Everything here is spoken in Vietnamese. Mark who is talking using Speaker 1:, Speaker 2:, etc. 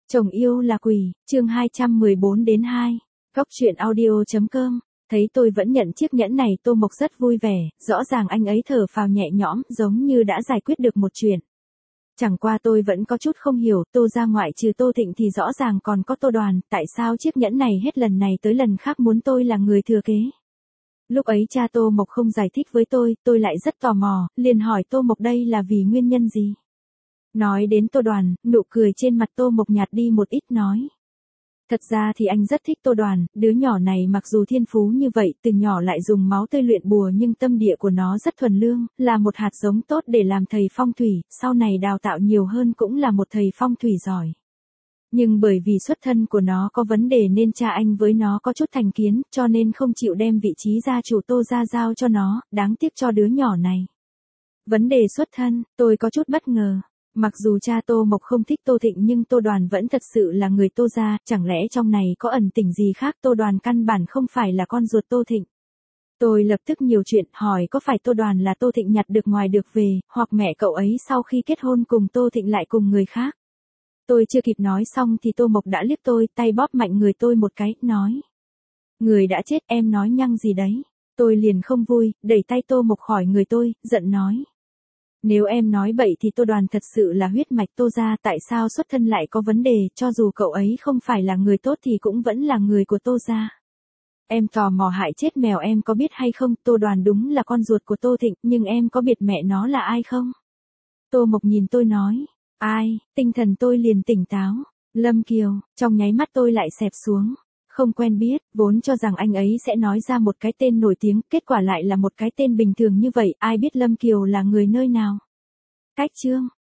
Speaker 1: Chồng yêu là quỷ, chương 214-2. Góc truyện audio.com. Thấy tôi vẫn nhận chiếc nhẫn này, Tô Mộc rất vui vẻ, rõ ràng anh ấy thở phào nhẹ nhõm, giống như đã giải quyết được một chuyện. Chẳng qua tôi vẫn có chút không hiểu, Tô ra ngoại trừ Tô Thịnh thì rõ ràng còn có Tô Đoàn, tại sao chiếc nhẫn này hết lần này tới lần khác muốn tôi là người thừa kế. Lúc ấy cha Tô Mộc không giải thích với tôi lại rất tò mò, liền hỏi Tô Mộc đây là vì nguyên nhân gì. Nói đến Tô Đoàn, nụ cười trên mặt Tô Mộc nhạt đi một ít nói. Thật ra thì anh rất thích Tô Đoàn, đứa nhỏ này mặc dù thiên phú như vậy, từ nhỏ lại dùng máu tươi luyện bùa nhưng tâm địa của nó rất thuần lương, là một hạt giống tốt để làm thầy phong thủy, sau này đào tạo nhiều hơn cũng là một thầy phong thủy giỏi. Nhưng bởi vì xuất thân của nó có vấn đề nên cha anh với nó có chút thành kiến, cho nên không chịu đem vị trí gia chủ Tô ra giao cho nó, đáng tiếc cho đứa nhỏ này. Vấn đề xuất thân, tôi có chút bất ngờ. Mặc dù cha Tô Mộc không thích Tô Thịnh nhưng Tô Đoàn vẫn thật sự là người Tô gia, chẳng lẽ trong này có ẩn tình gì khác, Tô Đoàn căn bản không phải là con ruột Tô Thịnh. Tôi lập tức nhiều chuyện, hỏi có phải Tô Đoàn là Tô Thịnh nhặt được ngoài được về, hoặc mẹ cậu ấy sau khi kết hôn cùng Tô Thịnh lại cùng người khác. Tôi chưa kịp nói xong thì Tô Mộc đã liếc tôi, tay bóp mạnh người tôi một cái, nói. Người đã chết, em nói nhăng gì đấy. Tôi liền không vui, đẩy tay Tô Mộc khỏi người tôi, giận nói. Nếu em nói bậy thì Tô Đoàn thật sự là huyết mạch Tô gia, tại sao xuất thân lại có vấn đề, cho dù cậu ấy không phải là người tốt thì cũng vẫn là người của Tô gia. Em tò mò hại chết mèo, em có biết hay không, Tô Đoàn đúng là con ruột của Tô Thịnh, nhưng em có biết mẹ nó là ai không? Tô Mộc nhìn tôi nói, ai, tinh thần tôi liền tỉnh táo, Lâm Kiều, trong nháy mắt tôi lại xẹp xuống. Không quen biết, vốn cho rằng anh ấy sẽ nói ra một cái tên nổi tiếng, kết quả lại là một cái tên bình thường như vậy, ai biết Lâm Kiều là người nơi nào. Cách chương,